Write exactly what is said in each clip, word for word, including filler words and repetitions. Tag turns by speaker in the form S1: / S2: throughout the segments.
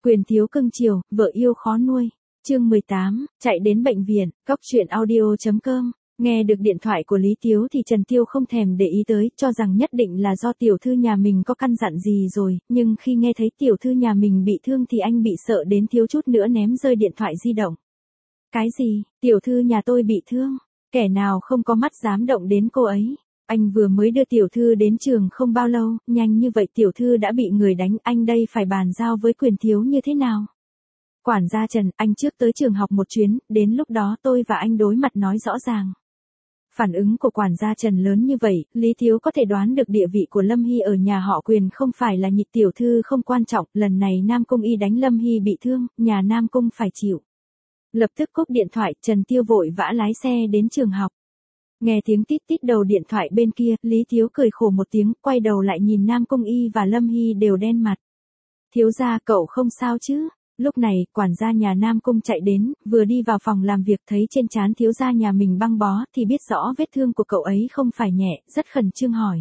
S1: Quyền thiếu cưng chiều, vợ yêu khó nuôi. Chương mười tám, chạy đến bệnh viện. Cóc truyện audio chấm com. Nghe được điện thoại của Lý Tiếu thì Trần Tiêu không thèm để ý tới, cho rằng nhất định là do tiểu thư nhà mình có căn dặn gì rồi, nhưng khi nghe thấy tiểu thư nhà mình bị thương thì anh bị sợ đến thiếu chút nữa ném rơi điện thoại di động. Cái gì, tiểu thư nhà tôi bị thương? Kẻ nào không có mắt dám động đến cô ấy? Anh vừa mới đưa tiểu thư đến trường không bao lâu, nhanh như vậy tiểu thư đã bị người đánh, anh đây phải bàn giao với Quyền thiếu như thế nào? Quản gia Trần, anh trước tới trường học một chuyến, đến lúc đó tôi và anh đối mặt nói rõ ràng. Phản ứng của quản gia Trần lớn như vậy, Lý Thiếu có thể đoán được địa vị của Lâm Hy ở nhà họ Quyền không phải là nhị tiểu thư không quan trọng, lần này Nam Cung Y đánh Lâm Hy bị thương, nhà Nam Cung phải chịu. Lập tức cúp điện thoại, Trần Tiêu vội vã lái xe đến trường học. Nghe tiếng tít tít đầu điện thoại bên kia, Lý Thiếu cười khổ một tiếng, quay đầu lại nhìn Nam Cung Y và Lâm Hy đều đen mặt. Thiếu gia, cậu không sao chứ? Lúc này, quản gia nhà Nam Cung chạy đến, vừa đi vào phòng làm việc thấy trên trán thiếu gia nhà mình băng bó thì biết rõ vết thương của cậu ấy không phải nhẹ, rất khẩn trương hỏi.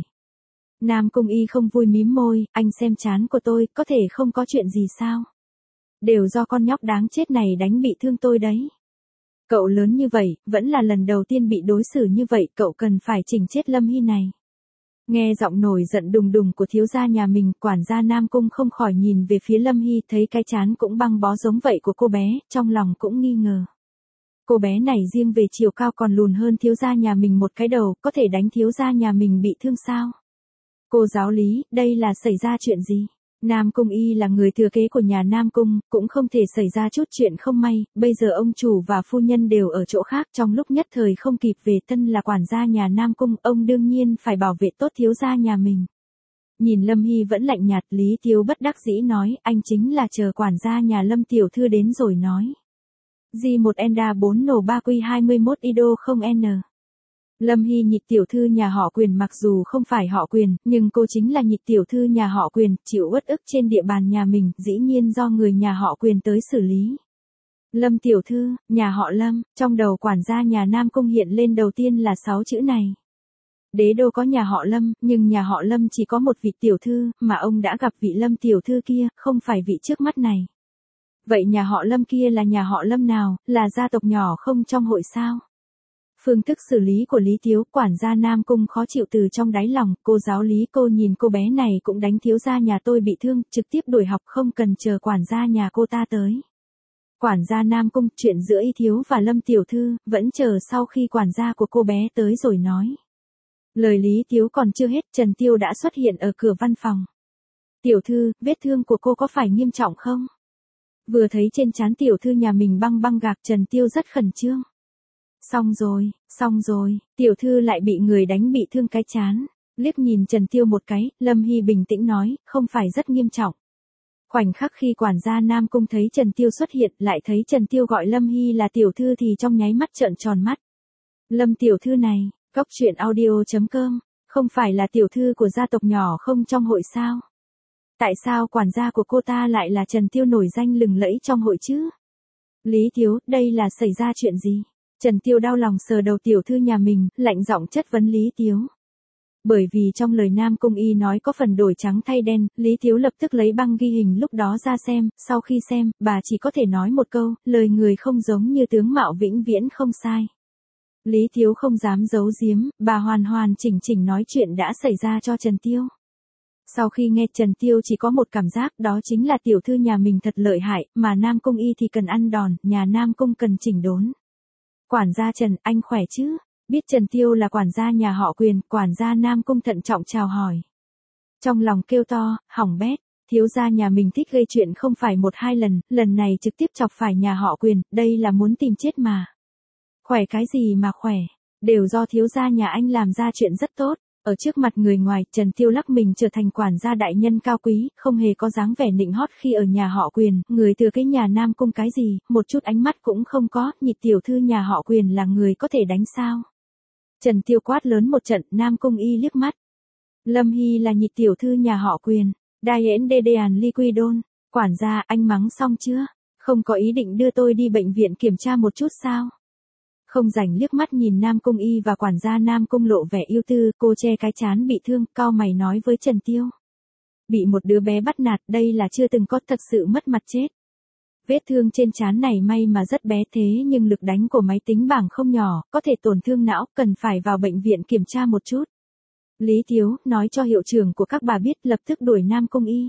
S1: Nam Cung Y không vui mím môi, anh xem trán của tôi, có thể không có chuyện gì sao? Đều do con nhóc đáng chết này đánh bị thương tôi đấy. Cậu lớn như vậy, vẫn là lần đầu tiên bị đối xử như vậy, cậu cần phải chỉnh chết Lâm Hy này. Nghe giọng nổi giận đùng đùng của thiếu gia nhà mình, quản gia Nam Cung không khỏi nhìn về phía Lâm Hy, thấy cái trán cũng băng bó giống vậy của cô bé, trong lòng cũng nghi ngờ. Cô bé này riêng về chiều cao còn lùn hơn thiếu gia nhà mình một cái đầu, có thể đánh thiếu gia nhà mình bị thương sao? Cô giáo Lý, đây là xảy ra chuyện gì? Nam Cung Y là người thừa kế của nhà Nam Cung, cũng không thể xảy ra chút chuyện không may, bây giờ ông chủ và phu nhân đều ở chỗ khác, trong lúc nhất thời không kịp về, thân là quản gia nhà Nam Cung, ông đương nhiên phải bảo vệ tốt thiếu gia nhà mình. Nhìn Lâm Hy vẫn lạnh nhạt, Lý Thiếu bất đắc dĩ nói, anh chính là chờ quản gia nhà Lâm tiểu thư đến rồi nói. G một Enda bốn nổ ba Q hai mươi mốt Ido không N. Lâm Hy nhị tiểu thư nhà họ Quyền, mặc dù không phải họ Quyền, nhưng cô chính là nhị tiểu thư nhà họ Quyền, chịu uất ức trên địa bàn nhà mình, dĩ nhiên do người nhà họ Quyền tới xử lý. Lâm tiểu thư, nhà họ Lâm, trong đầu quản gia nhà Nam Cung hiện lên đầu tiên là sáu chữ này. Đế đô có nhà họ Lâm, nhưng nhà họ Lâm chỉ có một vị tiểu thư, mà ông đã gặp vị Lâm tiểu thư kia, không phải vị trước mắt này. Vậy nhà họ Lâm kia là nhà họ Lâm nào, là gia tộc nhỏ không trong hội sao? Phương thức xử lý của Lý Thiếu, quản gia Nam Cung khó chịu từ trong đáy lòng, cô giáo Lý, cô nhìn cô bé này cũng đánh thiếu gia nhà tôi bị thương, trực tiếp đuổi học không cần chờ quản gia nhà cô ta tới. Quản gia Nam Cung, chuyện giữa Y Thiếu và Lâm tiểu thư, vẫn chờ sau khi quản gia của cô bé tới rồi nói. Lời Lý Thiếu còn chưa hết, Trần Tiêu đã xuất hiện ở cửa văn phòng. Tiểu thư, vết thương của cô có phải nghiêm trọng không? Vừa thấy trên trán tiểu thư nhà mình băng băng gạc, Trần Tiêu rất khẩn trương. Xong rồi, xong rồi, tiểu thư lại bị người đánh bị thương cái trán. Liếc nhìn Trần Tiêu một cái, Lâm Hy bình tĩnh nói, không phải rất nghiêm trọng. Khoảnh khắc khi quản gia Nam Cung thấy Trần Tiêu xuất hiện, lại thấy Trần Tiêu gọi Lâm Hy là tiểu thư thì trong nháy mắt trợn tròn mắt. Lâm tiểu thư này, cóc truyện audio chấm com, không phải là tiểu thư của gia tộc nhỏ không trong hội sao? Tại sao quản gia của cô ta lại là Trần Tiêu nổi danh lừng lẫy trong hội chứ? Lý Thiếu, đây là xảy ra chuyện gì? Trần Tiêu đau lòng sờ đầu tiểu thư nhà mình, lạnh giọng chất vấn Lý Tiếu. Bởi vì trong lời Nam Cung Y nói có phần đổi trắng thay đen, Lý Tiếu lập tức lấy băng ghi hình lúc đó ra xem, sau khi xem, bà chỉ có thể nói một câu, lời người không giống như tướng mạo vĩnh viễn không sai. Lý Tiếu không dám giấu giếm, bà hoàn hoàn chỉnh chỉnh nói chuyện đã xảy ra cho Trần Tiêu. Sau khi nghe Trần Tiêu chỉ có một cảm giác, đó chính là tiểu thư nhà mình thật lợi hại, mà Nam Cung Y thì cần ăn đòn, nhà Nam Cung cần chỉnh đốn. Quản gia Trần, anh khỏe chứ? Biết Trần Tiêu là quản gia nhà họ Quyền, quản gia Nam Cung thận trọng chào hỏi. Trong lòng kêu to, hỏng bét, thiếu gia nhà mình thích gây chuyện không phải một hai lần, lần này trực tiếp chọc phải nhà họ Quyền, đây là muốn tìm chết mà. Khỏe cái gì mà khỏe, đều do thiếu gia nhà anh làm ra chuyện rất tốt. Ở trước mặt người ngoài, Trần Tiêu lắc mình trở thành quản gia đại nhân cao quý, không hề có dáng vẻ nịnh hót khi ở nhà họ Quyền, người thừa cái nhà Nam Cung cái gì, một chút ánh mắt cũng không có, nhị tiểu thư nhà họ Quyền là người có thể đánh sao. Trần Tiêu quát lớn một trận, Nam Cung Y liếc mắt. Lâm Hy là nhị tiểu thư nhà họ Quyền, đai ễn đê đê àn liquidon, quản gia, anh mắng xong chưa? Không có ý định đưa tôi đi bệnh viện kiểm tra một chút sao? Không rảnh liếc mắt nhìn Nam Cung Y và quản gia Nam Cung lộ vẻ yêu tư, cô che cái trán bị thương, cau mày nói với Trần Tiêu. Bị một đứa bé bắt nạt, đây là chưa từng có, thật sự mất mặt chết. Vết thương trên trán này may mà rất bé thế nhưng lực đánh của máy tính bảng không nhỏ, có thể tổn thương não, cần phải vào bệnh viện kiểm tra một chút. Lý Tiếu, nói cho hiệu trưởng của các bà biết, lập tức đuổi Nam Cung Y.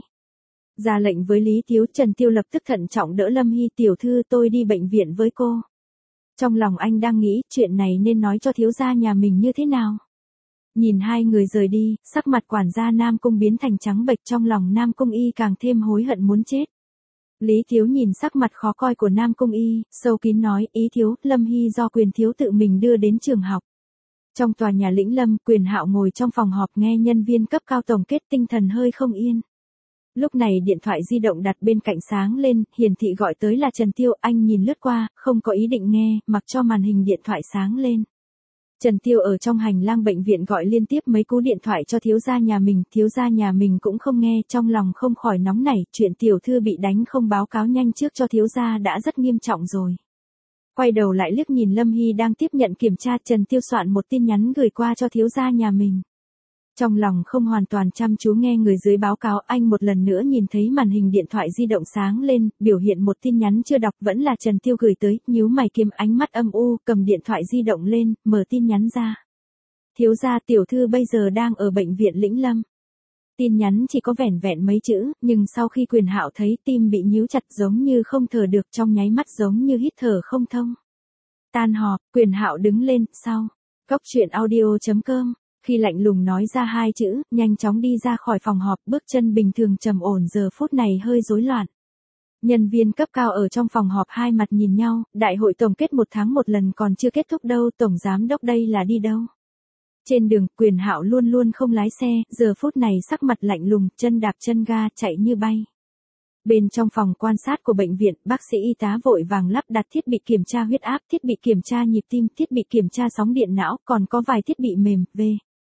S1: Ra lệnh với Lý Tiếu, Trần Tiêu lập tức thận trọng đỡ Lâm Hy, tiểu thư tôi đi bệnh viện với cô. Trong lòng anh đang nghĩ, chuyện này nên nói cho thiếu gia nhà mình như thế nào. Nhìn hai người rời đi, sắc mặt quản gia Nam Cung biến thành trắng bệch, trong lòng Nam Cung Y càng thêm hối hận muốn chết. Lý Thiếu nhìn sắc mặt khó coi của Nam Cung Y, sâu kín nói, ý thiếu, Lâm Hy do Quyền thiếu tự mình đưa đến trường học. Trong tòa nhà Lĩnh Lâm, Quyền Hạo ngồi trong phòng họp nghe nhân viên cấp cao tổng kết, tinh thần hơi không yên. Lúc này điện thoại di động đặt bên cạnh sáng lên, hiển thị gọi tới là Trần Tiêu, anh nhìn lướt qua, không có ý định nghe, mặc cho màn hình điện thoại sáng lên. Trần Tiêu ở trong hành lang bệnh viện gọi liên tiếp mấy cú điện thoại cho thiếu gia nhà mình, thiếu gia nhà mình cũng không nghe, trong lòng không khỏi nóng nảy, chuyện tiểu thư bị đánh không báo cáo nhanh trước cho thiếu gia đã rất nghiêm trọng rồi. Quay đầu lại liếc nhìn Lâm Hy đang tiếp nhận kiểm tra, Trần Tiêu soạn một tin nhắn gửi qua cho thiếu gia nhà mình. Trong lòng không hoàn toàn chăm chú nghe người dưới báo cáo, anh một lần nữa nhìn thấy màn hình điện thoại di động sáng lên, biểu hiện một tin nhắn chưa đọc, vẫn là Trần Tiêu gửi tới, nhíu mày kiềm ánh mắt âm u, cầm điện thoại di động lên, mở tin nhắn ra. Thiếu gia, tiểu thư bây giờ đang ở bệnh viện Lĩnh Lâm. Tin nhắn chỉ có vẻn vẹn mấy chữ, nhưng sau khi Quyền Hạo thấy, tim bị nhíu chặt giống như không thở được, trong nháy mắt giống như hít thở không thông. Tan họp, Quyền Hạo đứng lên, sau. Cốc truyện audio chấm com. Khi lạnh lùng nói ra hai chữ, nhanh chóng đi ra khỏi phòng họp, bước chân bình thường trầm ổn giờ phút này hơi rối loạn. Nhân viên cấp cao ở trong phòng họp hai mặt nhìn nhau, đại hội tổng kết một tháng một lần còn chưa kết thúc đâu, tổng giám đốc đây là đi đâu? Trên đường, Quyền Hạo luôn luôn không lái xe, giờ phút này sắc mặt lạnh lùng, chân đạp chân ga, chạy như bay. Bên trong phòng quan sát của bệnh viện, bác sĩ y tá vội vàng lắp đặt thiết bị kiểm tra huyết áp, thiết bị kiểm tra nhịp tim, thiết bị kiểm tra sóng điện não, còn có vài thiết bị mềm, V.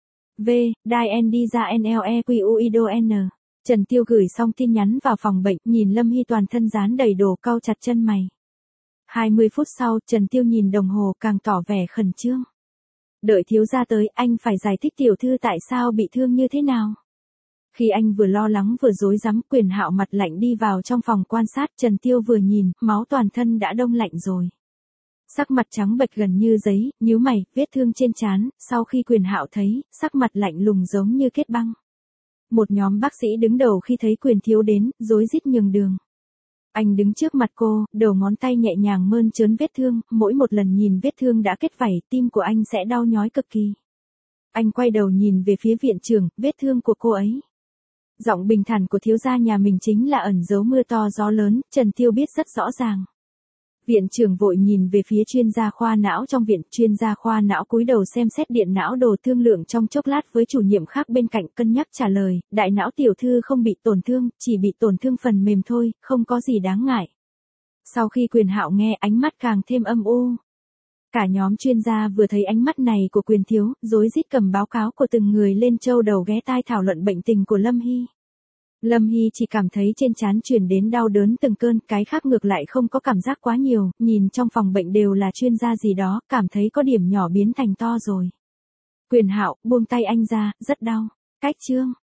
S1: V, Đai N đi ra N L E Q U I D O N. Trần Tiêu gửi xong tin nhắn vào phòng bệnh, nhìn Lâm Hy toàn thân dán đầy đồ, cau chặt chân mày. hai mươi phút sau, Trần Tiêu nhìn đồng hồ càng tỏ vẻ khẩn trương. Đợi thiếu gia tới, anh phải giải thích tiểu thư tại sao bị thương như thế nào. Khi anh vừa lo lắng vừa rối rắm, Quyền Hạo mặt lạnh đi vào trong phòng quan sát, Trần Tiêu vừa nhìn, máu toàn thân đã đông lạnh rồi. Sắc mặt trắng bệch gần như giấy, nhíu mày, vết thương trên trán, sau khi Quyền Hạo thấy, sắc mặt lạnh lùng giống như kết băng. Một nhóm bác sĩ đứng đầu khi thấy Quyền thiếu đến, rối rít nhường đường. Anh đứng trước mặt cô, đầu ngón tay nhẹ nhàng mơn trớn vết thương, mỗi một lần nhìn vết thương đã kết vảy, tim của anh sẽ đau nhói cực kỳ. Anh quay đầu nhìn về phía viện trưởng, vết thương của cô ấy. Giọng bình thản của thiếu gia nhà mình chính là ẩn giấu mưa to gió lớn, Trần Tiêu biết rất rõ ràng. Viện trưởng vội nhìn về phía chuyên gia khoa não trong viện, chuyên gia khoa não cúi đầu xem xét điện não đồ, thương lượng trong chốc lát với chủ nhiệm khác bên cạnh, cân nhắc trả lời, đại não tiểu thư không bị tổn thương, chỉ bị tổn thương phần mềm thôi, không có gì đáng ngại. Sau khi Quyền Hạo nghe, ánh mắt càng thêm âm u. Cả nhóm chuyên gia vừa thấy ánh mắt này của Quyền thiếu, rối rít cầm báo cáo của từng người lên châu đầu ghé tai thảo luận bệnh tình của Lâm Hy. Lâm Hy chỉ cảm thấy trên trán truyền đến đau đớn từng cơn, cái khác ngược lại không có cảm giác quá nhiều, nhìn trong phòng bệnh đều là chuyên gia gì đó, cảm thấy có điểm nhỏ biến thành to rồi. Quyền Hạo, buông tay anh ra, rất đau. Cách chương.